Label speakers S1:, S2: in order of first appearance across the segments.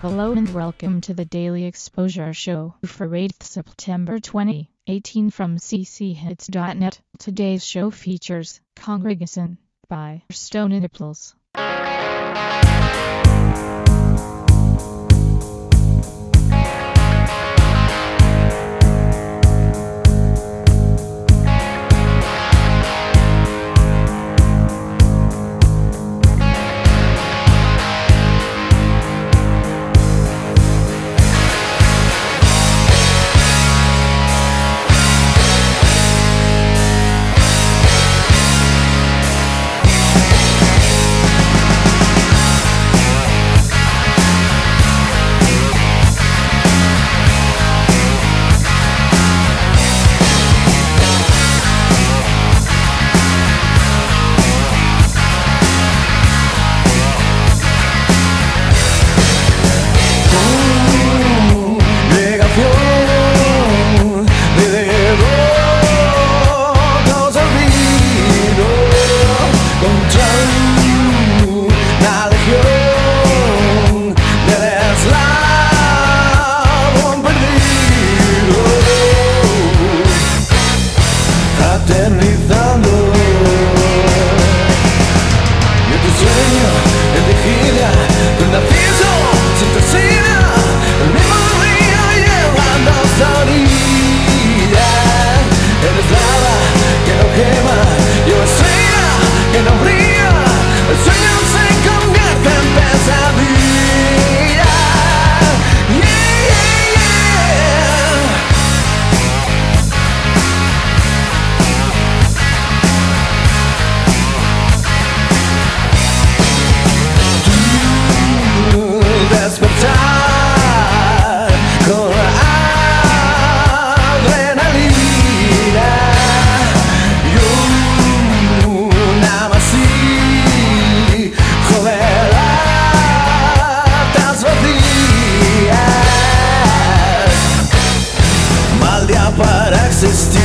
S1: Hello and welcome to the Daily Exposure Show for 8th September 2018 from cchits.net. Today's show features Congregation by Stone and Apples.
S2: Para existir,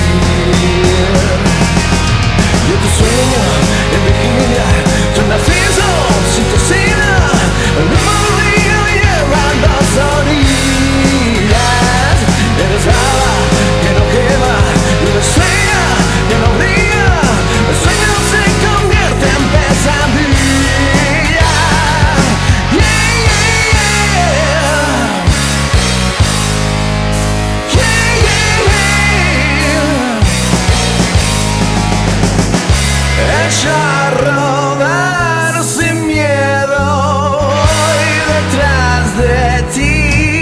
S2: yo te sueño en vigilia, tu narciso sin toxina, el mismo río llevando orillas. Eres lava que no quema y una estrella que no brilla. El sueño se convierte en pesadilla. Echa a rodar sin miedo, voy detrás de ti.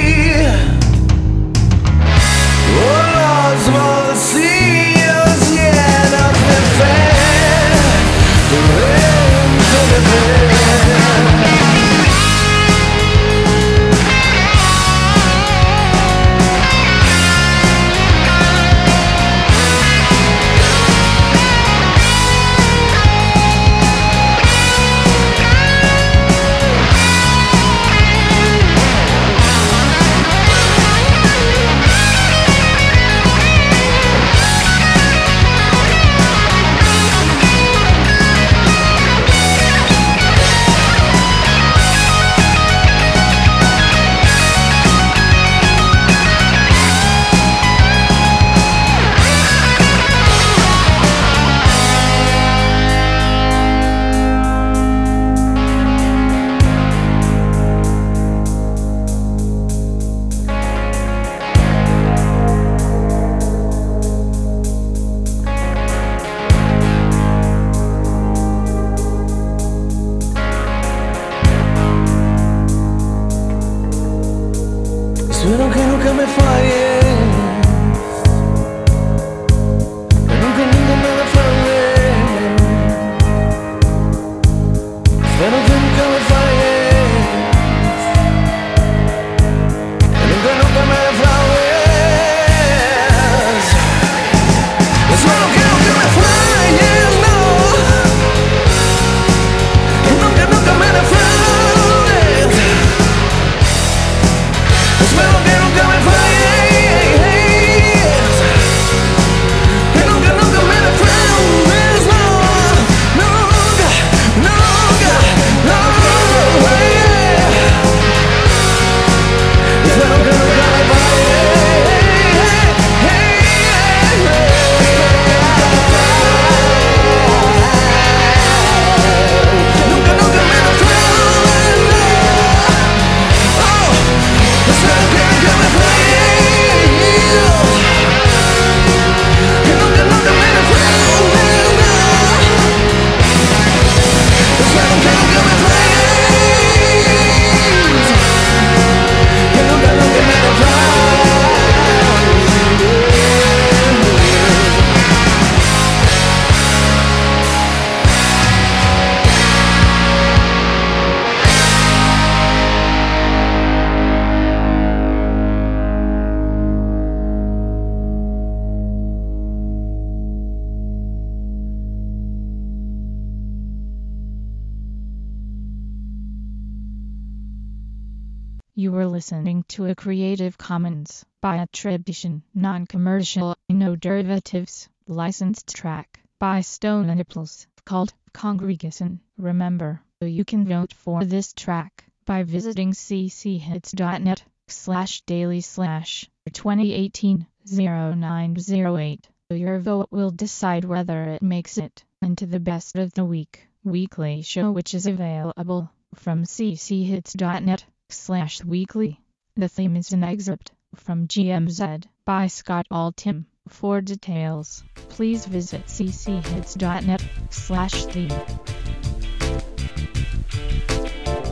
S2: Con los bolsillos llenos de fe, torrente de fe. Espero que nunca me falles, que nunca me defraudes. Espero que nunca me falles, que nunca me defraudes. Espero que nunca me falles, no, que nunca me defraudes. Espero que nunca me falles.
S1: You were listening to a Creative Commons by attribution, non-commercial, no derivatives, licensed track by Stone and Apples called Congregation. Remember, you can vote for this track by visiting cchits.net/daily/2018-0908. Your vote will decide whether it makes it into the Best of the Week weekly show, which is available from cchits.net/weekly. The theme is an excerpt from GMZ by Scott Altham. For details, please visit cchits.net/theme.